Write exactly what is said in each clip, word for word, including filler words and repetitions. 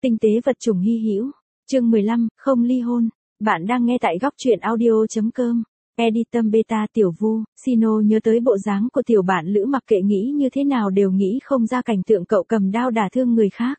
Tinh tế vật chủng hy hữu. Chương mười lăm, không ly hôn. Bạn đang nghe tại góc truyện audio chấm com. Editum beta Tiểu Vu. Sino nhớ tới bộ dáng của tiểu bạn lữ, mặc kệ nghĩ như thế nào đều nghĩ không ra cảnh tượng cậu cầm đao đả thương người khác.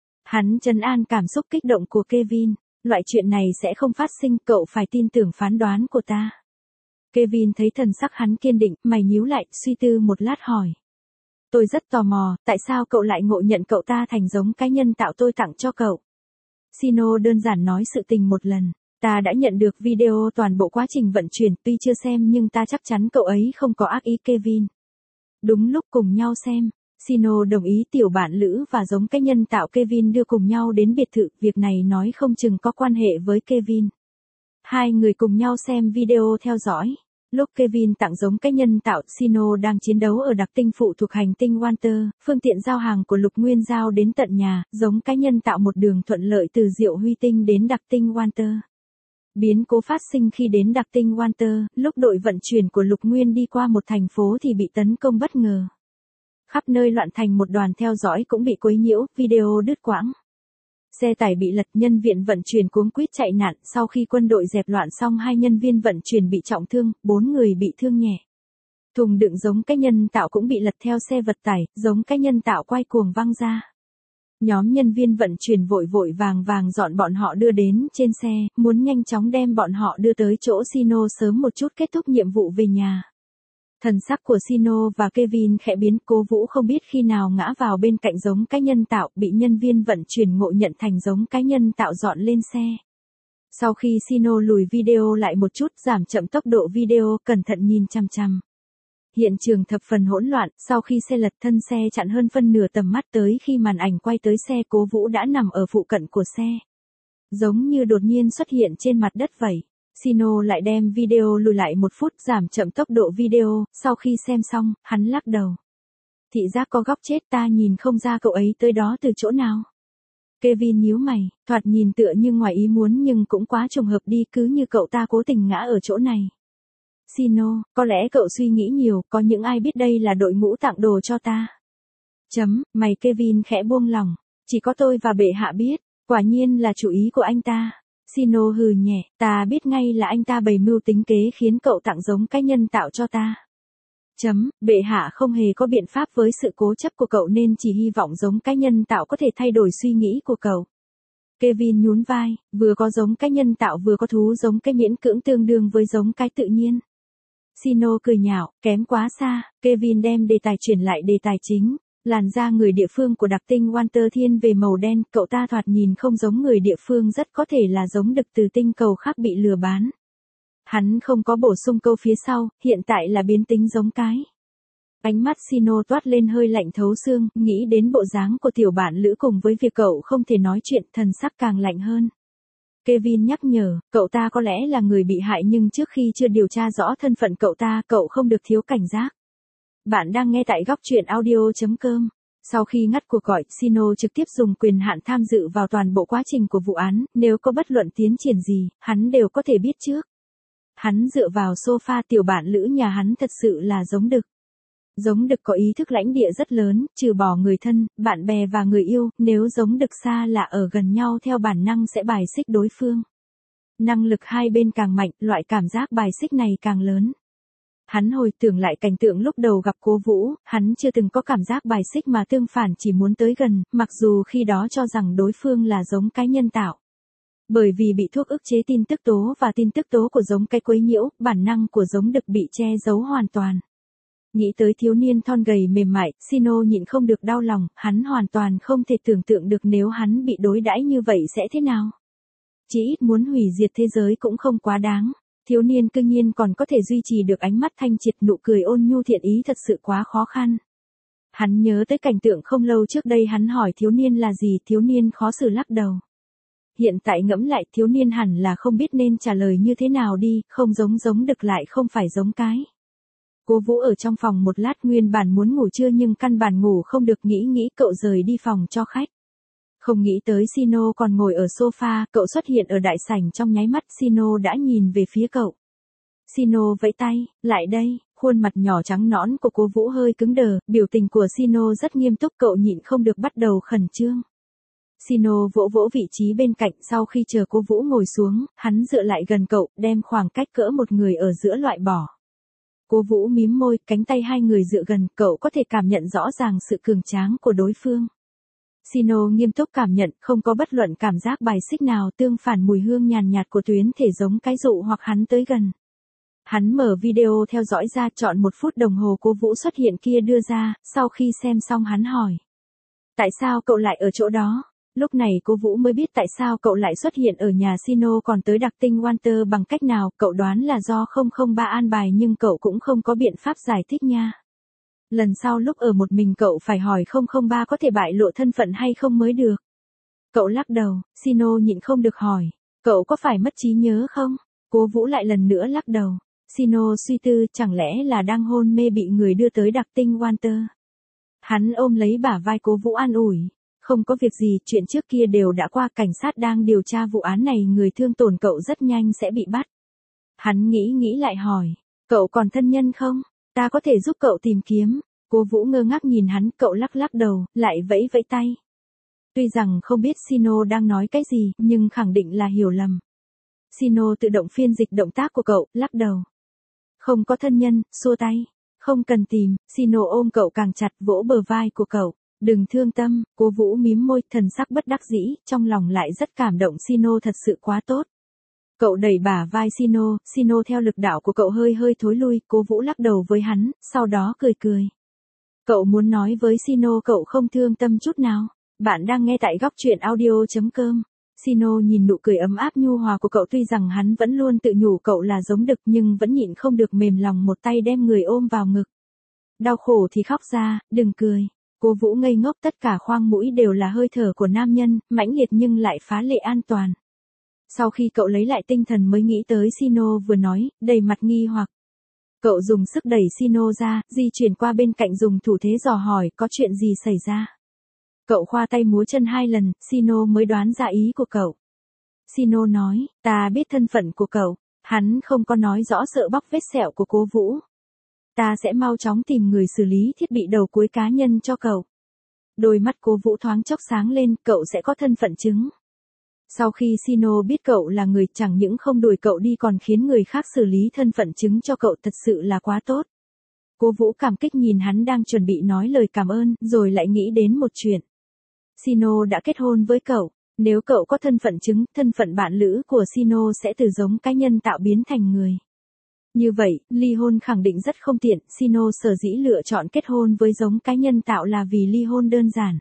Hắn trấn an cảm xúc kích động của Kevin. Loại chuyện này sẽ không phát sinh, cậu phải tin tưởng phán đoán của ta. Kevin thấy thần sắc hắn kiên định, mày nhíu lại, suy tư một lát hỏi. Tôi rất tò mò, tại sao cậu lại ngộ nhận cậu ta thành giống cái nhân tạo tôi tặng cho cậu? Sino đơn giản nói sự tình một lần. Ta đã nhận được video toàn bộ quá trình vận chuyển, tuy chưa xem nhưng ta chắc chắn cậu ấy không có ác ý. Kevin. Đúng lúc cùng nhau xem, Sino đồng ý tiểu bạn lữ và giống cái nhân tạo Kevin đưa cùng nhau đến biệt thự, việc này nói không chừng có quan hệ với Kevin. Hai người cùng nhau xem video theo dõi. Lúc Kevin tặng giống cái nhân tạo, Sino đang chiến đấu ở đặc tinh phụ thuộc hành tinh Walter, phương tiện giao hàng của Lục Nguyên giao đến tận nhà, giống cái nhân tạo một đường thuận lợi từ Diệu Huy tinh đến đặc tinh Walter. Biến cố phát sinh khi đến đặc tinh Walter, lúc đội vận chuyển của Lục Nguyên đi qua một thành phố thì bị tấn công bất ngờ. Khắp nơi loạn thành một đoàn, theo dõi cũng bị quấy nhiễu, video đứt quãng. Xe tải bị lật, nhân viên vận chuyển cuống quýt chạy nạn, sau khi quân đội dẹp loạn xong hai nhân viên vận chuyển bị trọng thương, bốn người bị thương nhẹ. Thùng đựng giống cái nhân tạo cũng bị lật theo xe vật tải, giống cái nhân tạo quay cuồng văng ra. Nhóm nhân viên vận chuyển vội vội vàng vàng dọn bọn họ đưa đến trên xe, muốn nhanh chóng đem bọn họ đưa tới chỗ Sino sớm một chút kết thúc nhiệm vụ về nhà. Thần sắc của Sino và Kevin khẽ biến, Cố Vũ không biết khi nào ngã vào bên cạnh giống cái nhân tạo, bị nhân viên vận chuyển ngộ nhận thành giống cái nhân tạo dọn lên xe. Sau khi Sino lùi video lại một chút, giảm chậm tốc độ video, cẩn thận nhìn chằm chằm. Hiện trường thập phần hỗn loạn, sau khi xe lật thân xe chặn hơn phân nửa tầm mắt, tới khi màn ảnh quay tới xe Cố Vũ đã nằm ở phụ cận của xe. Giống như đột nhiên xuất hiện trên mặt đất vậy. Sino lại đem video lùi lại một phút, giảm chậm tốc độ video, sau khi xem xong, hắn lắc đầu. Thị giác có góc chết, ta nhìn không ra cậu ấy tới đó từ chỗ nào. Kevin nhíu mày, thoạt nhìn tựa như ngoài ý muốn nhưng cũng quá trùng hợp đi, cứ như cậu ta cố tình ngã ở chỗ này. Sino, có lẽ cậu suy nghĩ nhiều, có những ai biết đây là đội ngũ tặng đồ cho ta. Chấm, mày Kevin khẽ buông lòng, chỉ có tôi và bệ hạ biết, quả nhiên là chủ ý của anh ta. Sino hừ nhẹ, ta biết ngay là anh ta bày mưu tính kế khiến cậu tặng giống cái nhân tạo cho ta. Chấm, bệ hạ không hề có biện pháp với sự cố chấp của cậu nên chỉ hy vọng giống cái nhân tạo có thể thay đổi suy nghĩ của cậu. Kevin nhún vai, vừa có giống cái nhân tạo vừa có thú giống cái miễn cưỡng tương đương với giống cái tự nhiên. Sino cười nhạo, kém quá xa. Kevin đem đề tài chuyển lại đề tài chính. Làn da người địa phương của đặc tinh Walter thiên về màu đen, cậu ta thoạt nhìn không giống người địa phương, rất có thể là giống đực từ tinh cầu khác bị lừa bán. Hắn không có bổ sung câu phía sau, hiện tại là biến tính giống cái. Ánh mắt Sino toát lên hơi lạnh thấu xương, nghĩ đến bộ dáng của tiểu bạn lữ cùng với việc cậu không thể nói chuyện, thần sắc càng lạnh hơn. Kevin nhắc nhở, cậu ta có lẽ là người bị hại nhưng trước khi chưa điều tra rõ thân phận cậu ta, cậu không được thiếu cảnh giác. Bạn đang nghe tại góc truyện audio chấm com. Sau khi ngắt cuộc gọi, Sino trực tiếp dùng quyền hạn tham dự vào toàn bộ quá trình của vụ án, nếu có bất luận tiến triển gì, hắn đều có thể biết trước. Hắn dựa vào sofa, tiểu bạn lữ nhà hắn thật sự là giống đực. Giống đực có ý thức lãnh địa rất lớn, trừ bỏ người thân, bạn bè và người yêu, nếu giống đực xa lạ ở gần nhau theo bản năng sẽ bài xích đối phương. Năng lực hai bên càng mạnh, loại cảm giác bài xích này càng lớn. Hắn hồi tưởng lại cảnh tượng lúc đầu gặp Cố Vũ, hắn chưa từng có cảm giác bài xích mà tương phản chỉ muốn tới gần, mặc dù khi đó cho rằng đối phương là giống cái nhân tạo. Bởi vì bị thuốc ức chế tin tức tố và tin tức tố của giống cái quấy nhiễu, bản năng của giống đực bị che giấu hoàn toàn. Nghĩ tới thiếu niên thon gầy mềm mại, Sino nhịn không được đau lòng, hắn hoàn toàn không thể tưởng tượng được nếu hắn bị đối đãi như vậy sẽ thế nào. Chỉ ít muốn hủy diệt thế giới cũng không quá đáng. Thiếu niên cương nhiên còn có thể duy trì được ánh mắt thanh triệt, nụ cười ôn nhu thiện ý, thật sự quá khó khăn. Hắn nhớ tới cảnh tượng không lâu trước đây, hắn hỏi thiếu niên là gì, thiếu niên khó xử lắc đầu. Hiện tại ngẫm lại, thiếu niên hẳn là không biết nên trả lời như thế nào đi, không giống giống đực lại không phải giống cái. Cố Vũ ở trong phòng một lát, nguyên bản muốn ngủ trưa nhưng căn bản ngủ không được, nghĩ nghĩ cậu rời đi phòng cho khách. Không nghĩ tới Sino còn ngồi ở sofa, cậu xuất hiện ở đại sảnh trong nháy mắt, Sino đã nhìn về phía cậu. Sino vẫy tay, lại đây, khuôn mặt nhỏ trắng nõn của Cố Vũ hơi cứng đờ, biểu tình của Sino rất nghiêm túc, cậu nhịn không được bắt đầu khẩn trương. Sino vỗ vỗ vị trí bên cạnh, sau khi chờ cô Vũ ngồi xuống, hắn dựa lại gần cậu, đem khoảng cách cỡ một người ở giữa loại bỏ. Cô Vũ mím môi, cánh tay hai người dựa gần, cậu có thể cảm nhận rõ ràng sự cường tráng của đối phương. Sino nghiêm túc cảm nhận, không có bất luận cảm giác bài xích nào, tương phản mùi hương nhàn nhạt của tuyến thể giống cái dụ hoặc hắn tới gần. Hắn mở video theo dõi ra, chọn một phút đồng hồ cô Vũ xuất hiện kia đưa ra, sau khi xem xong hắn hỏi. Tại sao cậu lại ở chỗ đó? Lúc này cô Vũ mới biết tại sao cậu lại xuất hiện ở nhà Sino còn tới đặc tinh Walter bằng cách nào, cậu đoán là do không không ba an bài nhưng cậu cũng không có biện pháp giải thích nha. Lần sau lúc ở một mình cậu phải hỏi không không ba có thể bại lộ thân phận hay không mới được. Cậu lắc đầu, Sino nhịn không được hỏi, cậu có phải mất trí nhớ không? Cô Vũ lại lần nữa lắc đầu. Sino suy tư, chẳng lẽ là đang hôn mê bị người đưa tới đặc tinh Walter. Hắn ôm lấy bả vai cô Vũ an ủi. Không có việc gì, chuyện trước kia đều đã qua, cảnh sát đang điều tra vụ án này, người thương tổn cậu rất nhanh sẽ bị bắt. Hắn nghĩ nghĩ lại hỏi, cậu còn thân nhân không? Ta có thể giúp cậu tìm kiếm. Cô Vũ ngơ ngác nhìn hắn, cậu lắc lắc đầu, lại vẫy vẫy tay. Tuy rằng không biết Sino đang nói cái gì, nhưng khẳng định là hiểu lầm. Sino tự động phiên dịch động tác của cậu, lắc đầu. Không có thân nhân, xua tay. Không cần tìm, Sino ôm cậu càng chặt, vỗ bờ vai của cậu. Đừng thương tâm, cô Vũ mím môi, thần sắc bất đắc dĩ, trong lòng lại rất cảm động, Sino thật sự quá tốt. Cậu đẩy bả vai Sino, Sino theo lực đạo của cậu hơi hơi thối lui, cô Vũ lắc đầu với hắn, sau đó cười cười. Cậu muốn nói với Sino cậu không thương tâm chút nào. Bạn đang nghe tại góc truyện audio chấm com. Sino nhìn nụ cười ấm áp nhu hòa của cậu, tuy rằng hắn vẫn luôn tự nhủ cậu là giống đực nhưng vẫn nhịn không được mềm lòng, một tay đem người ôm vào ngực. Đau khổ thì khóc ra, đừng cười. Cô Vũ ngây ngốc, tất cả khoang mũi đều là hơi thở của nam nhân, mãnh liệt nhưng lại phá lệ an toàn. Sau khi cậu lấy lại tinh thần mới nghĩ tới Sino vừa nói, đầy mặt nghi hoặc. Cậu dùng sức đẩy Sino ra, di chuyển qua bên cạnh dùng thủ thế dò hỏi có chuyện gì xảy ra. Cậu khoa tay múa chân hai lần, Sino mới đoán ra ý của cậu. Sino nói, ta biết thân phận của cậu. Hắn không có nói rõ sợ bóc vết sẹo của cô Vũ. Ta sẽ mau chóng tìm người xử lý thiết bị đầu cuối cá nhân cho cậu. Đôi mắt cô Vũ thoáng chốc sáng lên, cậu sẽ có thân phận chứng. Sau khi Sino biết cậu là người, chẳng những không đuổi cậu đi còn khiến người khác xử lý thân phận chứng cho cậu, thật sự là quá tốt. Cô Vũ cảm kích nhìn hắn đang chuẩn bị nói lời cảm ơn, rồi lại nghĩ đến một chuyện. Sino đã kết hôn với cậu, nếu cậu có thân phận chứng, thân phận bạn lữ của Sino sẽ từ giống cá nhân tạo biến thành người. Như vậy, ly hôn khẳng định rất không tiện, Sino sở dĩ lựa chọn kết hôn với giống cá nhân tạo là vì ly hôn đơn giản.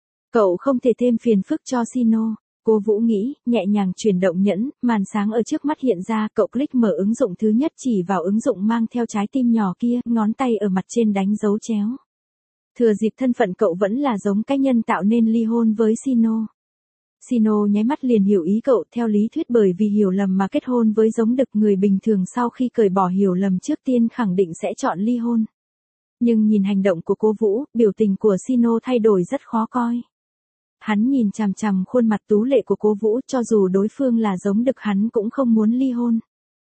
Cậu không thể thêm phiền phức cho Sino. Cô Vũ nghĩ, nhẹ nhàng chuyển động nhẫn, màn sáng ở trước mắt hiện ra, cậu click mở ứng dụng thứ nhất, chỉ vào ứng dụng mang theo trái tim nhỏ kia, ngón tay ở mặt trên đánh dấu chéo. Thừa dịp thân phận cậu vẫn là giống cá nhân tạo nên ly hôn với Sino. Sino nháy mắt liền hiểu ý cậu, theo lý thuyết bởi vì hiểu lầm mà kết hôn với giống đực, người bình thường sau khi cởi bỏ hiểu lầm trước tiên khẳng định sẽ chọn ly hôn. Nhưng nhìn hành động của cô Vũ, biểu tình của Sino thay đổi rất khó coi. Hắn nhìn chằm chằm khuôn mặt tú lệ của cô Vũ, cho dù đối phương là giống đực hắn cũng không muốn ly hôn.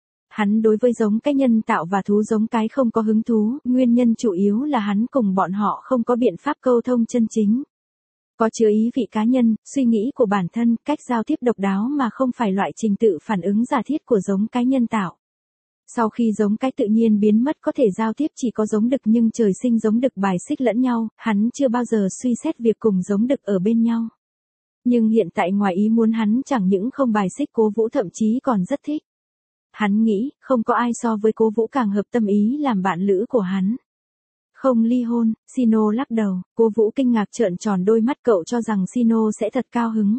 Hắn đối với giống cái nhân tạo và thú giống cái không có hứng thú, nguyên nhân chủ yếu là hắn cùng bọn họ không có biện pháp câu thông chân chính. Có chứa ý vị cá nhân, suy nghĩ của bản thân, cách giao tiếp độc đáo mà không phải loại trình tự phản ứng giả thiết của giống cái nhân tạo. Sau khi giống cái tự nhiên biến mất có thể giao tiếp chỉ có giống đực, nhưng trời sinh giống đực bài xích lẫn nhau, hắn chưa bao giờ suy xét việc cùng giống đực ở bên nhau. Nhưng hiện tại ngoài ý muốn hắn chẳng những không bài xích cô Vũ, thậm chí còn rất thích. Hắn nghĩ, không có ai so với cô Vũ càng hợp tâm ý làm bạn lữ của hắn. Không ly hôn, Sino lắc đầu, cô Vũ kinh ngạc trợn tròn đôi mắt, cậu cho rằng Sino sẽ thật cao hứng.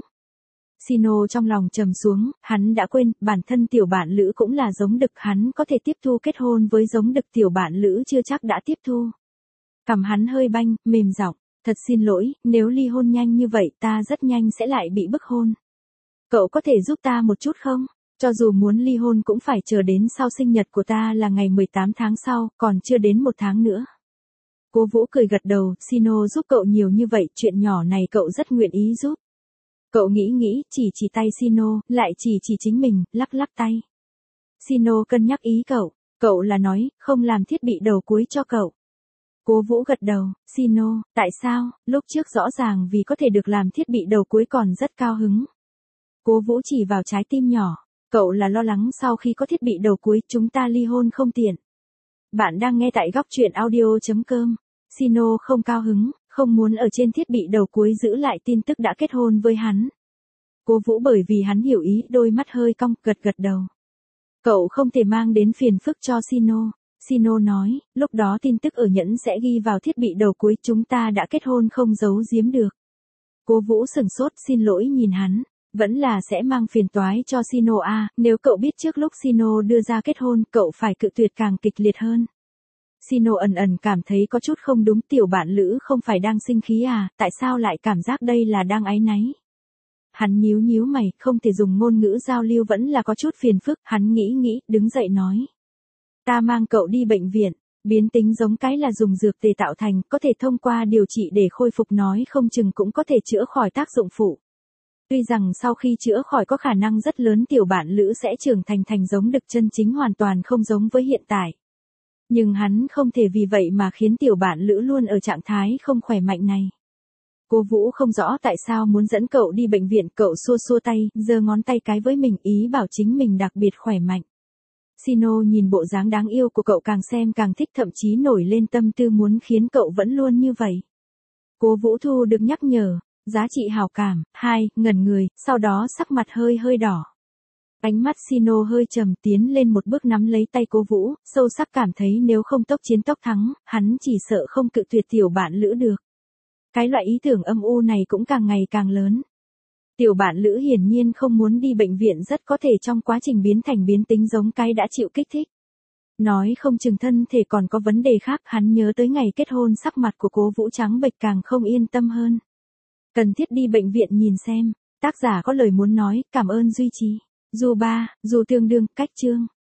Sino trong lòng trầm xuống, hắn đã quên, bản thân tiểu bạn lữ cũng là giống đực, hắn có thể tiếp thu kết hôn với giống đực, tiểu bạn lữ chưa chắc đã tiếp thu. Cằm hắn hơi banh, mềm giọng, thật xin lỗi, nếu ly hôn nhanh như vậy ta rất nhanh sẽ lại bị bức hôn. Cậu có thể giúp ta một chút không? Cho dù muốn ly hôn cũng phải chờ đến sau sinh nhật của ta là ngày mười tám tháng sau, còn chưa đến một tháng nữa. Cô Vũ cười gật đầu, Sino giúp cậu nhiều như vậy, chuyện nhỏ này cậu rất nguyện ý giúp. Cậu nghĩ nghĩ, chỉ chỉ tay Sino, lại chỉ chỉ chính mình, lắc lắc tay. Sino cân nhắc ý cậu, cậu là nói, không làm thiết bị đầu cuối cho cậu. Cố Vũ gật đầu, Sino, tại sao, lúc trước rõ ràng vì có thể được làm thiết bị đầu cuối còn rất cao hứng. Cố Vũ chỉ vào trái tim nhỏ, cậu là lo lắng sau khi có thiết bị đầu cuối chúng ta ly hôn không tiện. Bạn đang nghe tại góc truyện audio.com. Sino không cao hứng, không muốn ở trên thiết bị đầu cuối giữ lại tin tức đã kết hôn với hắn. Cố Vũ bởi vì hắn hiểu ý, đôi mắt hơi cong, gật gật đầu. Cậu không thể mang đến phiền phức cho Sino. Sino nói, lúc đó tin tức ở nhẫn sẽ ghi vào thiết bị đầu cuối chúng ta đã kết hôn không giấu giếm được. Cố Vũ sửng sốt xin lỗi nhìn hắn, vẫn là sẽ mang phiền toái cho Sino à, nếu cậu biết trước lúc Sino đưa ra kết hôn cậu phải cự tuyệt càng kịch liệt hơn. Sino ẩn ẩn cảm thấy có chút không đúng, tiểu bạn lữ không phải đang sinh khí à, tại sao lại cảm giác đây là đang áy náy. Hắn nhíu nhíu mày, không thể dùng ngôn ngữ giao lưu vẫn là có chút phiền phức, hắn nghĩ nghĩ, đứng dậy nói. Ta mang cậu đi bệnh viện, biến tính giống cái là dùng dược tề tạo thành, có thể thông qua điều trị để khôi phục nói không chừng cũng có thể chữa khỏi tác dụng phụ. Tuy rằng sau khi chữa khỏi có khả năng rất lớn tiểu bạn lữ sẽ trưởng thành thành giống đực chân chính hoàn toàn không giống với hiện tại. Nhưng hắn không thể vì vậy mà khiến tiểu bạn lữ luôn ở trạng thái không khỏe mạnh này. Cố Vũ không rõ tại sao muốn dẫn cậu đi bệnh viện, cậu xua xua tay, giơ ngón tay cái với mình ý bảo chính mình đặc biệt khỏe mạnh. Sino nhìn bộ dáng đáng yêu của cậu càng xem càng thích, thậm chí nổi lên tâm tư muốn khiến cậu vẫn luôn như vậy. Cố Vũ thu được nhắc nhở, giá trị hào cảm, hai, ngẩn người, sau đó sắc mặt hơi hơi đỏ. Ánh mắt Sino hơi trầm, tiến lên một bước nắm lấy tay Cố Vũ, sâu sắc cảm thấy nếu không tốc chiến tốc thắng, hắn chỉ sợ không cự tuyệt tiểu bạn lữ được. Cái loại ý tưởng âm u này cũng càng ngày càng lớn. Tiểu bạn lữ hiển nhiên không muốn đi bệnh viện, rất có thể trong quá trình biến thành biến tính giống cái đã chịu kích thích. Nói không chừng thân thể còn có vấn đề khác, hắn nhớ tới ngày kết hôn sắc mặt của Cố Vũ trắng bệch càng không yên tâm hơn. Cần thiết đi bệnh viện nhìn xem, tác giả có lời muốn nói, cảm ơn duy trì. Dù ba, dù tương đương, cách chương.